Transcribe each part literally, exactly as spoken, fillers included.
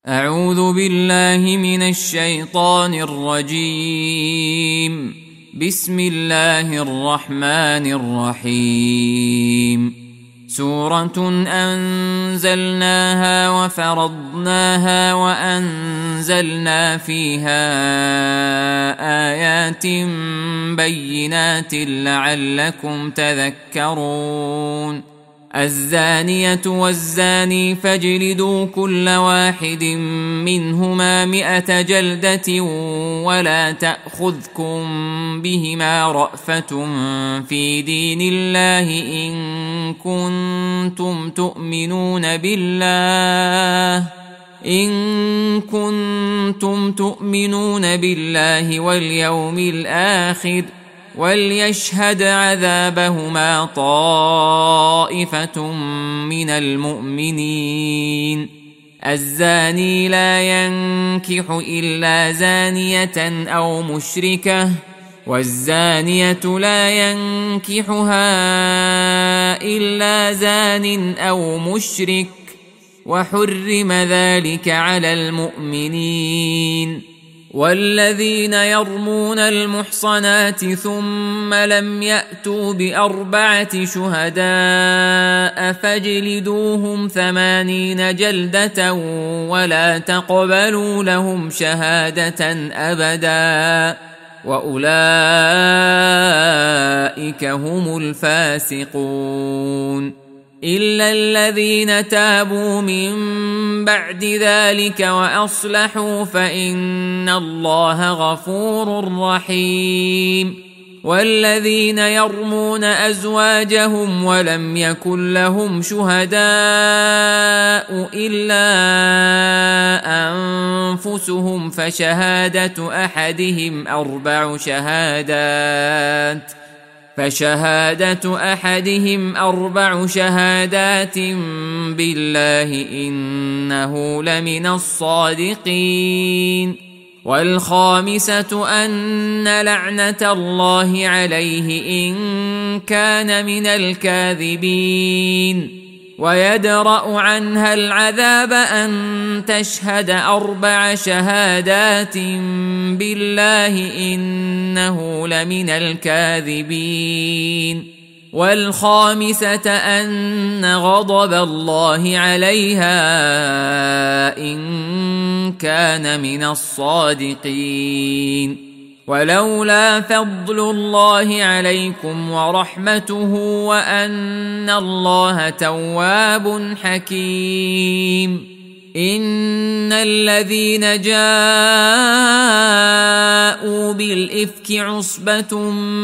أعوذ بالله من الشيطان الرجيم. بسم الله الرحمن الرحيم. سورة أنزلناها وفرضناها وأنزلنا فيها آيات بينات لعلكم تذكرون. الزانية والزاني فاجلدوا كل واحد منهما مئة جلدة ولا تأخذكم بهما رأفة في دين الله إن كنتم تؤمنون بالله إن كنتم تؤمنون بالله واليوم الآخر وليشهد عذابهما طائفة من المؤمنين. الزاني لا ينكح إلا زانية أو مشركة والزانية لا ينكحها إلا زان أو مشرك وحرم ذلك على المؤمنين. والذين يرمون المحصنات ثم لم يأتوا بأربعة شهداء فاجلدوهم ثمانين جلدة ولا تقبلوا لهم شهادة أبدا وأولئك هم الفاسقون. إلا الذين تابوا من بعد ذلك وأصلحوا فإن الله غفور رحيم. والذين يرمون أزواجهم ولم يكن لهم شهداء إلا أنفسهم فشهادة أحدهم أربع شهادات فشهادة أحدهم أربع شهادات بالله إنه لمن الصادقين. والخامسة أن لعنة الله عليه إن كان من الكاذبين. ويدرأ عنها العذاب أن تشهد أربع شهادات بالله إنه لمن الكاذبين. والخامسة أن غضب الله عليها إن كان من الصادقين. ولولا فضل الله عليكم ورحمته وأن الله تواب حكيم. إن الذين جاءوا بالإفك عصبة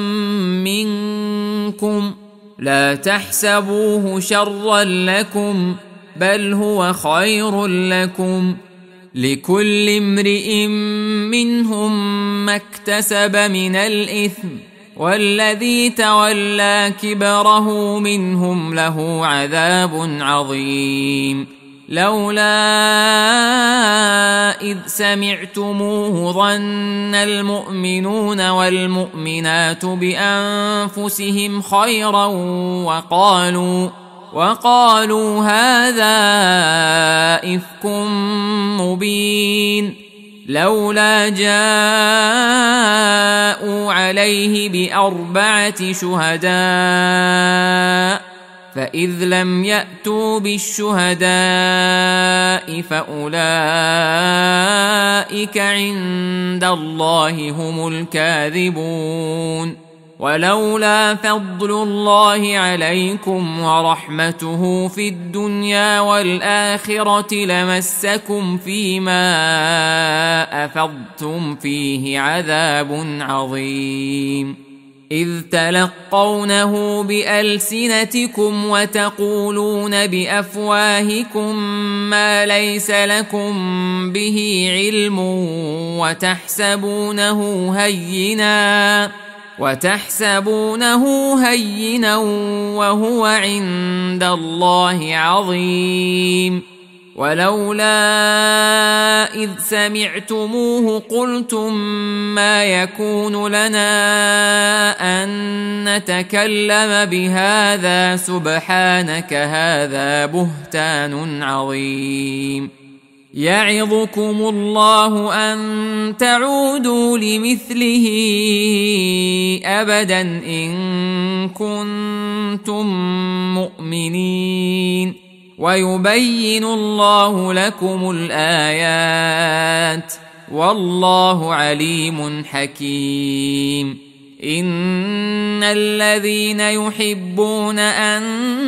منكم لا تحسبوه شرا لكم بل هو خير لكم لكل امرئ منهم ما اكتسب من الإثم والذي تولى كبره منهم له عذاب عظيم. لولا إذ سمعتموه ظن المؤمنون والمؤمنات بأنفسهم خيرا وقالوا وقالوا هذا إفك مبين. لولا جاءوا عليه بأربعة شهداء فإذ لم يأتوا بالشهداء فأولئك عند الله هم الكاذبون. ولولا فضل الله عليكم ورحمته في الدنيا والآخرة لمسكم فيما أفضتم فيه عذاب عظيم. إذ تلقونه بألسنتكم وتقولون بأفواهكم ما ليس لكم به علم وتحسبونه هيناً وتحسبونه هينا وهو عند الله عظيم. ولولا إذ سمعتموه قلتم ما يكون لنا أن نتكلم بهذا سبحانك هذا بهتان عظيم. يعظكم الله أن تعودوا لمثله أبدا إن كنتم مؤمنين ويبين الله لكم الآيات والله عليم حكيم. إن الذين يحبون أن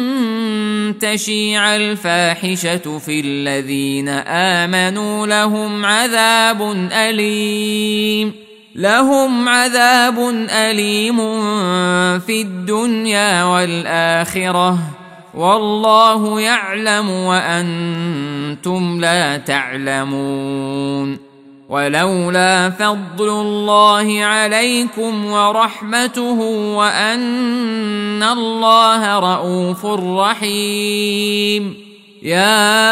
تشيع الفاحشة في الذين آمنوا لهم عذاب أليم لهم عذاب أليم في الدنيا والآخرة والله يعلم وأنتم لا تعلمون. ولولا فضل الله عليكم ورحمته وأن الله رؤوف رحيم. يا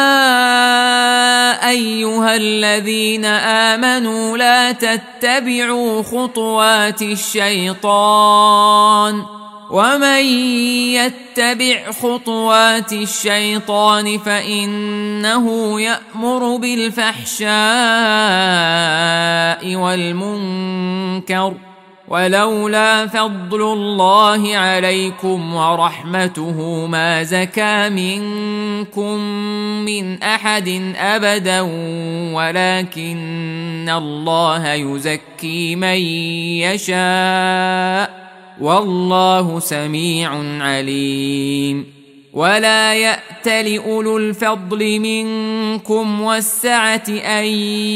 أيها الذين آمنوا لا تتبعوا خطوات الشيطان ومن يتبع خطوات الشيطان فإنه يأمر بالفحشاء والمنكر ولولا فضل الله عليكم ورحمته ما زكى منكم من أحد أبدا ولكن الله يزكي من يشاء والله سميع عليم. ولا يأتل أولو الفضل منكم والسعة أن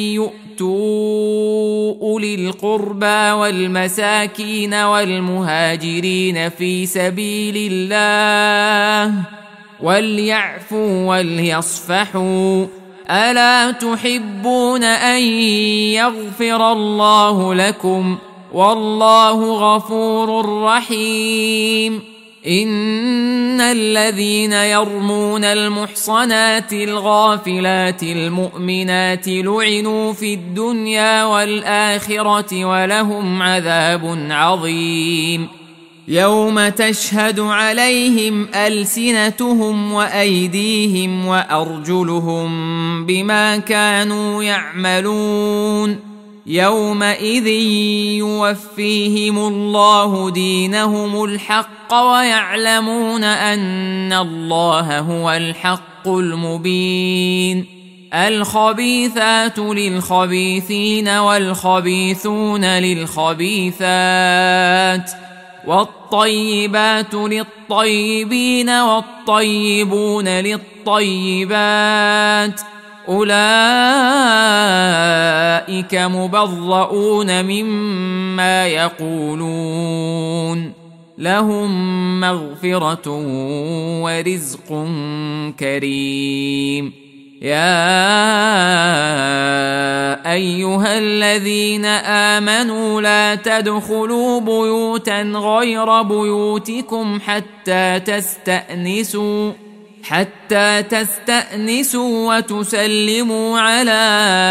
يؤتوا أولي القربى والمساكين والمهاجرين في سبيل الله وليعفوا وليصفحوا ألا تحبون أن يغفر الله لكم والله غفور رحيم. إن الذين يرمون المحصنات الغافلات المؤمنات لعنوا في الدنيا والآخرة ولهم عذاب عظيم. يوم تشهد عليهم ألسنتهم وأيديهم وأرجلهم بما كانوا يعملون يومئذ يوفيهم الله دينهم الحق ويعلمون أن الله هو الحق المبين. الخبيثات للخبيثين والخبيثون للخبيثات والطيبات للطيبين والطيبون للطيبات أولئك مبرؤون مما يقولون لهم مغفرة ورزق كريم. يا أيها الذين آمنوا لا تدخلوا بيوتا غير بيوتكم حتى تستأنسوا حتى تستأنسوا وتسلموا على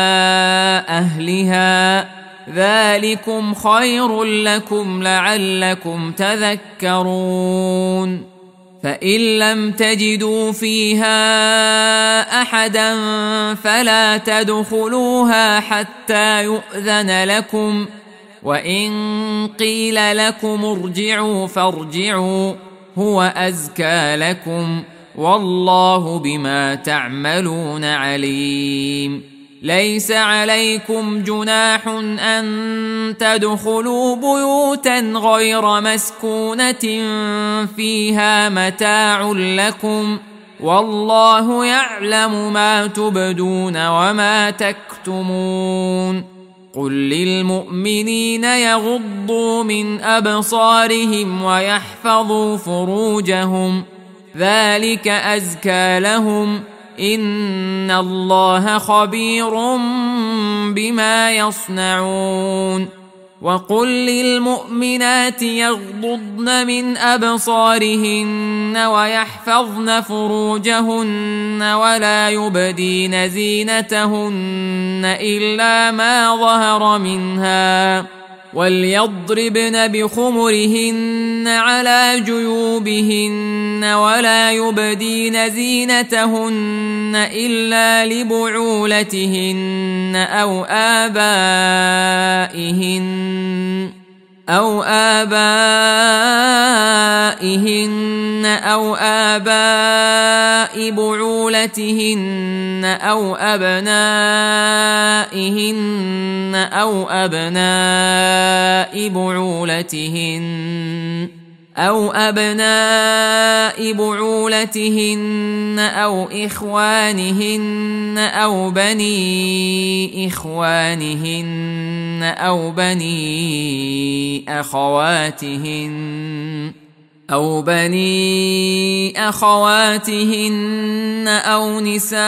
أهلها ذلكم خير لكم لعلكم تذكرون. فإن لم تجدوا فيها أحدا فلا تدخلوها حتى يؤذن لكم وإن قيل لكم ارجعوا فارجعوا هو أزكى لكم والله بما تعملون عليم. ليس عليكم جناح أن تدخلوا بيوتا غير مسكونة فيها متاع لكم والله يعلم ما تبدون وما تكتمون. قل للمؤمنين يغضوا من أبصارهم ويحفظوا فروجهم ذلك أزكى لهم إن الله خبير بما يصنعون. وقل للمؤمنات يغضضن من أبصارهن ويحفظن فروجهن ولا يبدين زينتهن إلا ما ظهر منها وليضربن بخمرهن على جيوبهن ولا يبدين زينتهن إلا لبعولتهن أو آبائهن أو آبائهن أو آباء بعولتهن أو أبنائهن أو أبناء بعولتهن أو أبناء بعولتهن أو إخوانهن أو بني إخوانهن أو بني أخواتهن أو بني أخواتهن أو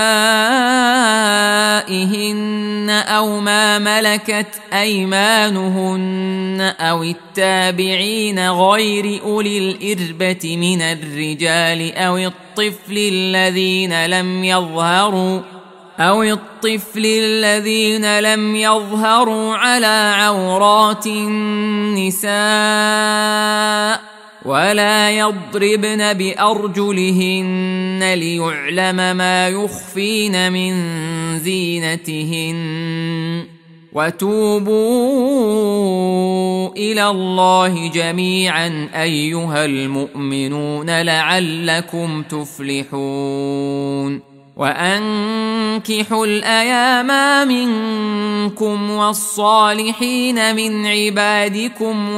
نسائهن أو ما ملكت أيمانهن أو التابعين غير أولي الإربة من الرجال أو الطفل الذين لم يظهروا أو الطفل الذين لم يظهروا على عورات النساء ولا يضربن بأرجلهن ليعلم ما يخفين من زينتهن وتوبوا إلى الله جميعا أيها المؤمنون لعلكم تفلحون وأنكحوا الأيام منكم والصالحين من عبادكم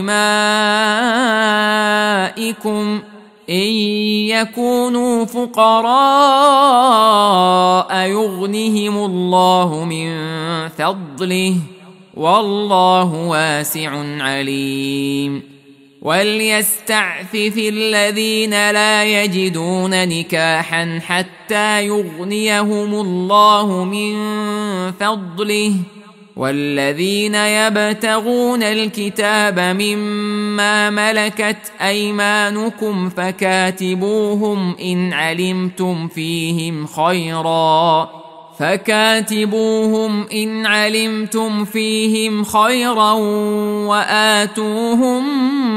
وإمائكم إن يكونوا فقراء يغنهم الله من فضله والله واسع عليم وليستعفف الذين لا يجدون نكاحا حتى يغنيهم الله من فضله والذين يبتغون الكتاب مما ملكت أيمانكم فكاتبوهم إن علمتم فيهم خيرا فكاتبوهم إن علمتم فيهم خيرا وآتوهم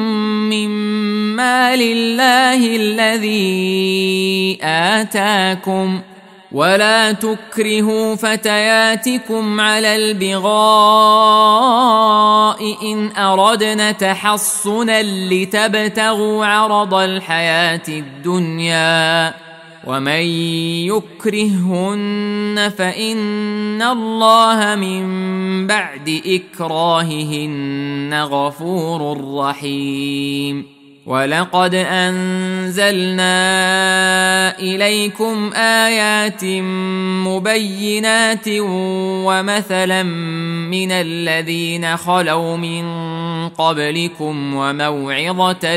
مما لله الذي آتاكم ولا تكرهوا فتياتكم على البغاء إن أردنا تحصنا لتبتغوا عرض الحياة الدنيا ومن يكرههن فإن الله من بعد إكراههن غفور رحيم ولقد أنزلنا إليكم آيات مبينات ومثلا من الذين خلوا من قبلكم وموعظة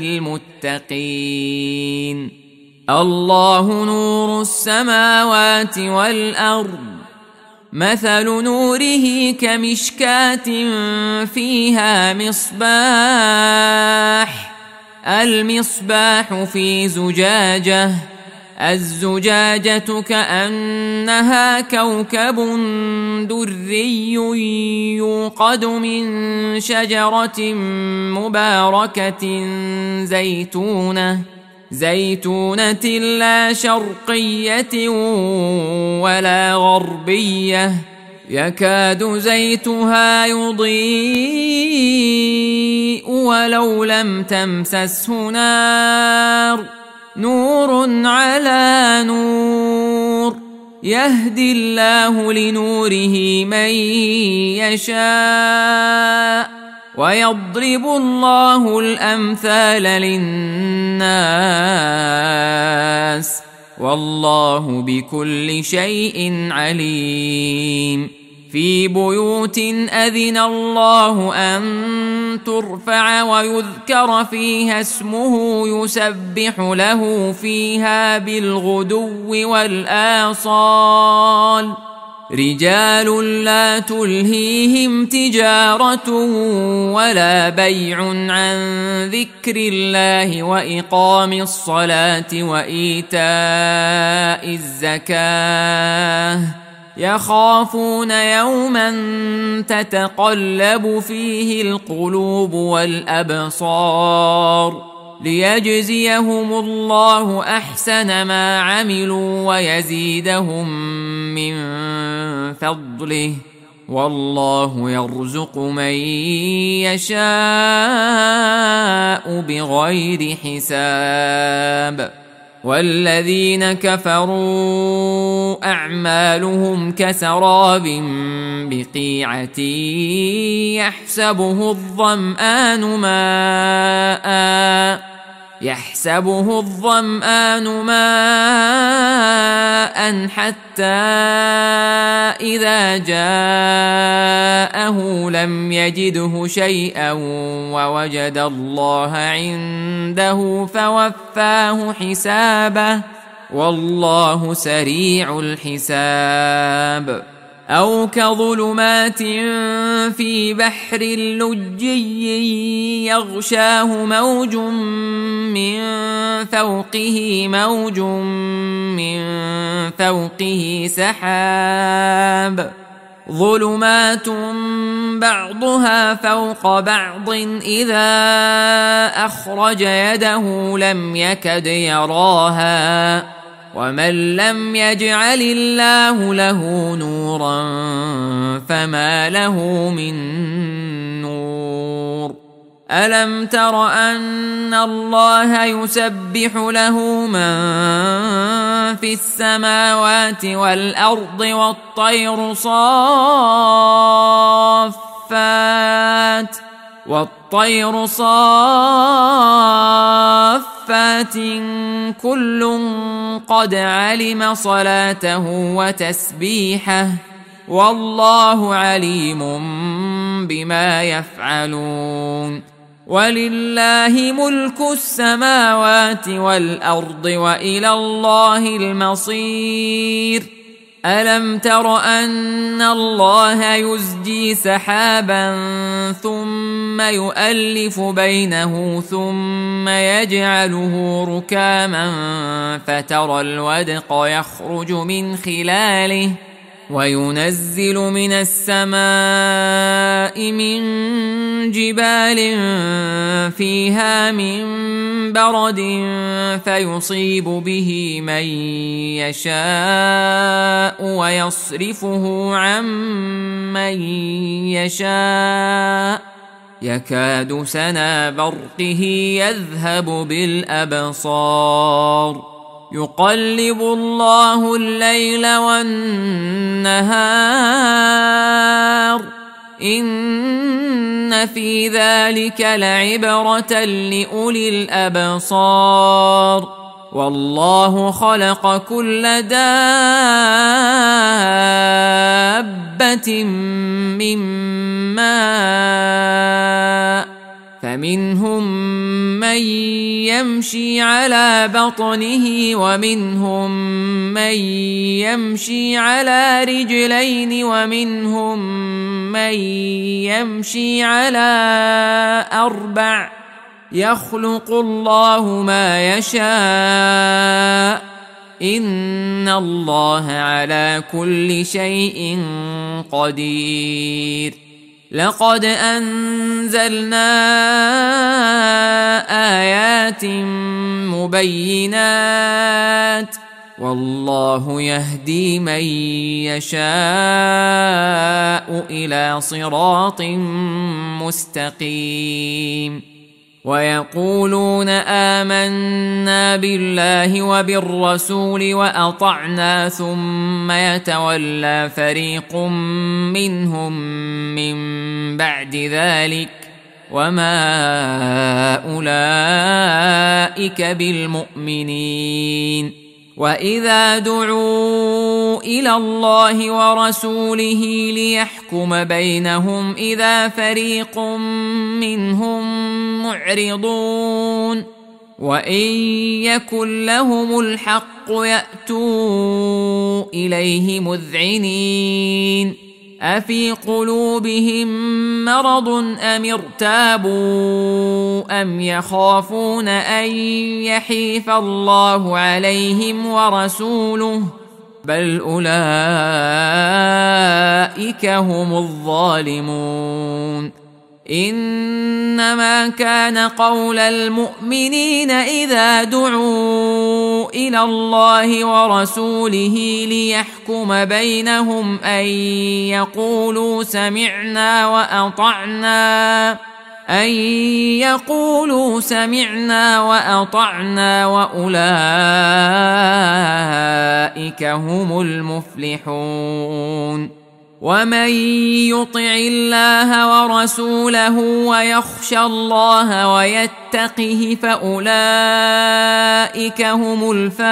للمتقين الله نور السماوات والأرض مثل نوره كمشكاة فيها مصباح المصباح في زجاجة الزجاجة كأنها كوكب دري يوقد من شجرة مباركة زيتونة زيتونة لا شرقية ولا غربية يكاد زيتها يضيء ولو لم تمسسه نار نور على نور يهدي الله لنوره من يشاء ويضرب الله الأمثال للناس والله بكل شيء عليم في بيوت أذن الله أن ترفع ويذكر فيها اسمه يسبح له فيها بالغدو والآصال رجال لا تلهيهم تجارة ولا بيع عن ذكر الله وإقام الصلاة وإيتاء الزكاة يخافون يوما تتقلب فيه القلوب والأبصار ليجزيهم الله أحسن ما عملوا ويزيدهم من فضله والله يرزق من يشاء بغير حساب. والذين كفروا أعمالهم كسراب بقيعة يحسبه الظمآن ماء يحسبه الظمآن ماء حتى إذا جاءه لم يجده شيئا ووجد الله عنده فوفاه حسابه والله سريع الحساب. أو كظلمات في بحر لجي يغشاه موج من فوقه موج من فوقه سحاب ظلمات بعضها فوق بعض إذا أخرج يده لم يكد يراها ومن لم يجعل الله له نورا فما له من نور. ألم تر أن الله يسبح له من في السماوات والأرض والطير صافات والطير صافات كل قد علم صلاته وتسبيحه والله عليم بما يفعلون. ولله ملك السماوات والأرض وإلى الله المصير. ألم تر أن الله يزجي سحابا ثم يؤلف بينه ثم يجعله ركاما فترى الودق يخرج من خلاله وينزل من السماء من جبال فيها من برد فيصيب به من يشاء ويصرفه عن من يشاء يكاد سنا برقه يذهب بالأبصار يقلب الله الليل والنهار إن في ذلك لعبرة لأولي الأبصار والله خلق كل دابة من ماء فمنهم من يمشي على بطنه ومنهم من يمشي على رجلين ومنهم من يمشي على أربع يخلق الله ما يشاء إن الله على كل شيء قدير. لقد أنزلنا آيات مبينات والله يهدي من يشاء إلى صراط مستقيم. ويقولون آمنا بالله وبالرسول وأطعنا ثم يتولى فريق منهم من بعد ذلك وما أولئك بالمؤمنين. وإذا دعوا إلى الله ورسوله ليحكم بينهم إذا فريق منهم معرضون وإن يكن لهم الحق يأتوا إليه مذعنين. أفي قلوبهم مرض أم ارتابوا أم يخافون أن يحيف الله عليهم ورسوله بل أولئك هم الظالمون. إنما كان قول المؤمنين إذا دعوا إلى الله ورسوله ليحكم بينهم أن يقولوا سمعنا وأطعنا أن يقولوا سمعنا وأطعنا وأولئك هم المفلحون. ومن يطع الله ورسوله ويخشى الله ويتقه فأولئك هم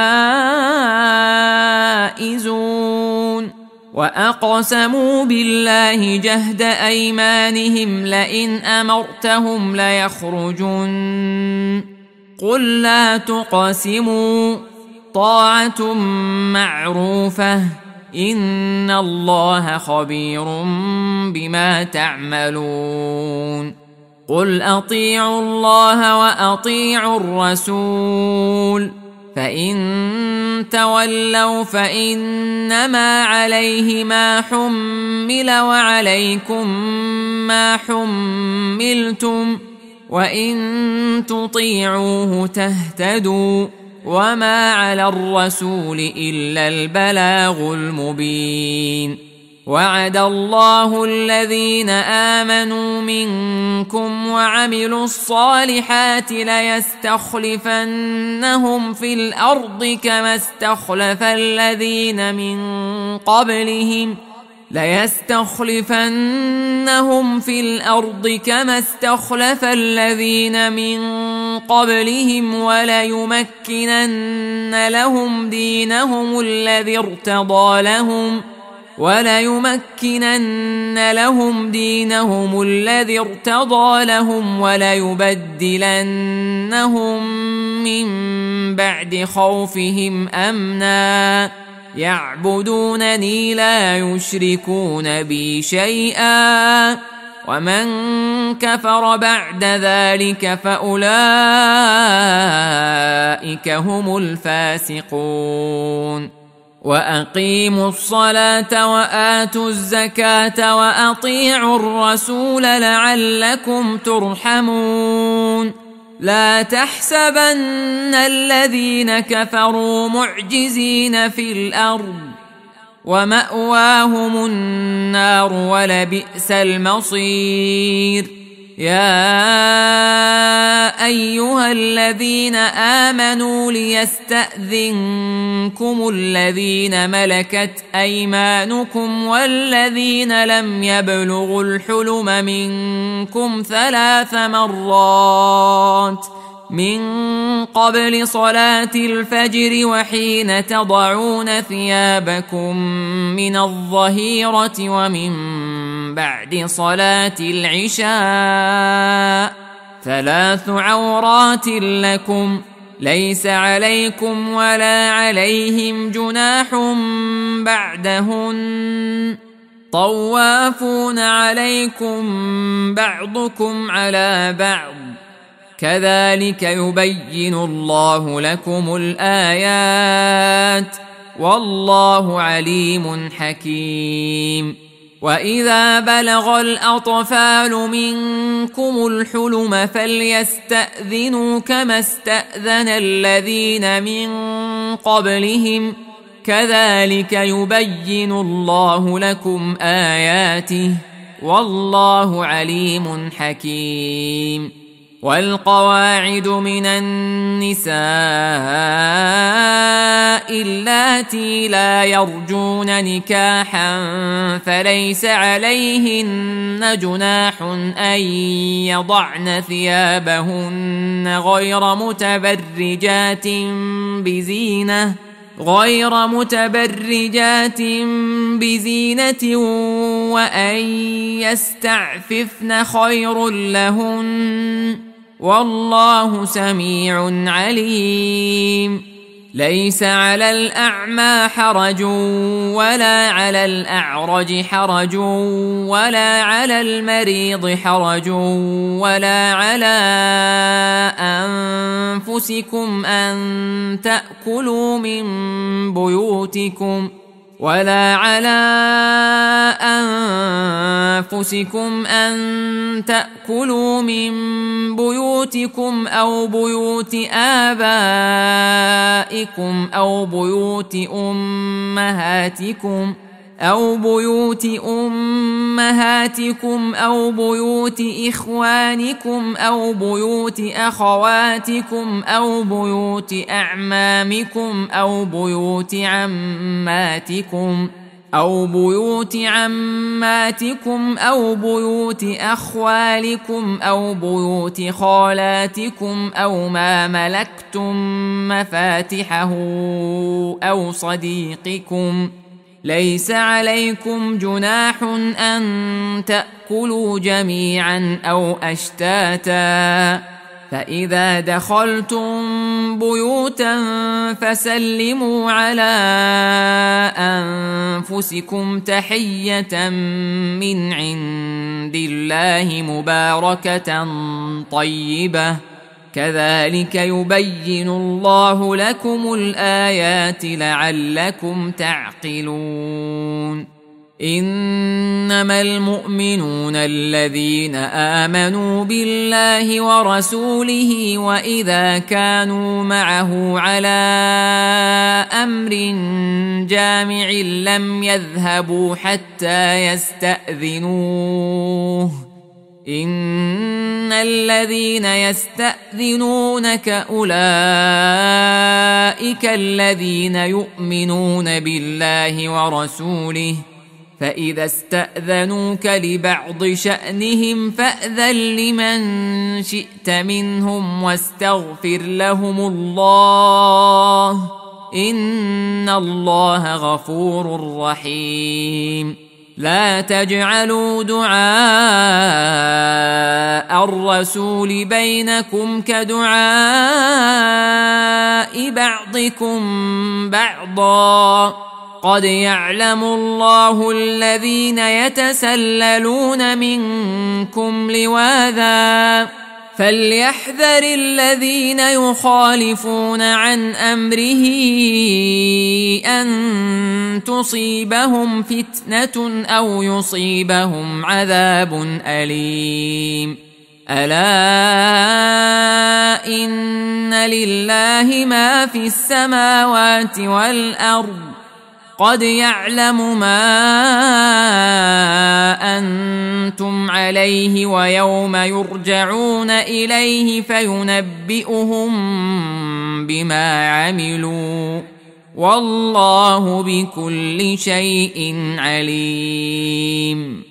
الفائزون. وأقسموا بالله جهد أيمانهم لئن أمرتهم ليخرجن قل لا تقسموا طاعة معروفة إن الله خبير بما تعملون. قل أطيعوا الله وأطيعوا الرسول فإن تولوا فإنما عليه ما حمل وعليكم ما حملتم وإن تطيعوه تهتدوا وما على الرسول إلا البلاغ المبين. وعد الله الذين آمنوا منكم وعملوا الصالحات ليستخلفنهم في الأرض كما استخلف الذين من قبلهم ليستخلفنهم في الأرض كما استخلف الذين من قبلهم وليمكنن لهم دينهم الذي ارتضى لهم وليمكنن لهم دينهم الذي ارتضى لهم وليبدلنهم من بعد خوفهم أمنا يعبدونني لا يشركون بي شيئا ومن كفر بعد ذلك فأولئك هم الفاسقون. وأقيموا الصلاة وآتوا الزكاة وأطيعوا الرسول لعلكم ترحمون. لا تحسبن الذين كفروا معجزين في الأرض ومأواهم النار ولبئس المصير. يا أيها الذين آمنوا ليستأذنكم الذين ملكت أيمانكم والذين لم يبلغوا الحلم منكم ثلاث مرات من قبل صلاة الفجر وحين تضعون ثيابكم من الظهيرة ومن بعد صلاة العشاء ثلاث عورات لكم ليس عليكم ولا عليهم جناح بعدهن طوافون عليكم بعضكم على بعض كذلك يبين الله لكم الآيات والله عليم حكيم. وإذا بلغ الأطفال منكم الحلم فليستأذنوا كما استأذن الذين من قبلهم كذلك يبين الله لكم آياته والله عليم حكيم. والقواعد من النساء اللاتي لا يرجون نكاحا فليس عليهن جناح أن يضعن ثيابهن غير متبرجات بزينة غير متبرجات بزينة وأن يستعففن خير لهن والله سميع عليم. ليس على الأعمى حرج ولا على الأعرج حرج ولا على المريض حرج ولا على أنفسكم أن تأكلوا من بيوتكم ولا على أنفسكم أن تأكلوا من بيوتكم أو بيوت آبائكم أو بيوت أمهاتكم أو بيوت أمهاتكم أو بيوت إخوانكم أو بيوت أخواتكم أو بيوت أعمامكم أو بيوت عماتكم أو بيوت عماتكم أو بيوت أخوالكم أو بيوت خالاتكم أو ما ملكتم مفاتحه أو صديقكم. ليس عليكم جناح أن تأكلوا جميعا أو أشتاتا، فإذا دخلتم بيوتا فسلموا على أنفسكم تحية من عند الله مباركة طيبة، كذلك يبين الله لكم الآيات لعلكم تعقلون. إنما المؤمنون الذين آمنوا بالله ورسوله وإذا كانوا معه على أمر جامع لم يذهبوا حتى يستأذنوه. إن الذين يستأذنونك أولئك الذين يؤمنون بالله ورسوله، فإذا استأذنوك لبعض شأنهم فأذن لمن شئت منهم واستغفر لهم الله، إن الله غفور رحيم. لا تجعلوا دعاء الرسول بينكم كدعاء بعضكم بعضا، قد يعلم الله الذين يتسللون منكم لواذا، فليحذر الذين يخالفون عن أمره أن تصيبهم فتنة أو يصيبهم عذاب أليم. ألا إن لله ما في السماوات والأرض، قد يعلم ما أنتم عليه ويوم يرجعون إليه فينبئهم بما عملوا، والله بكل شيء عليم.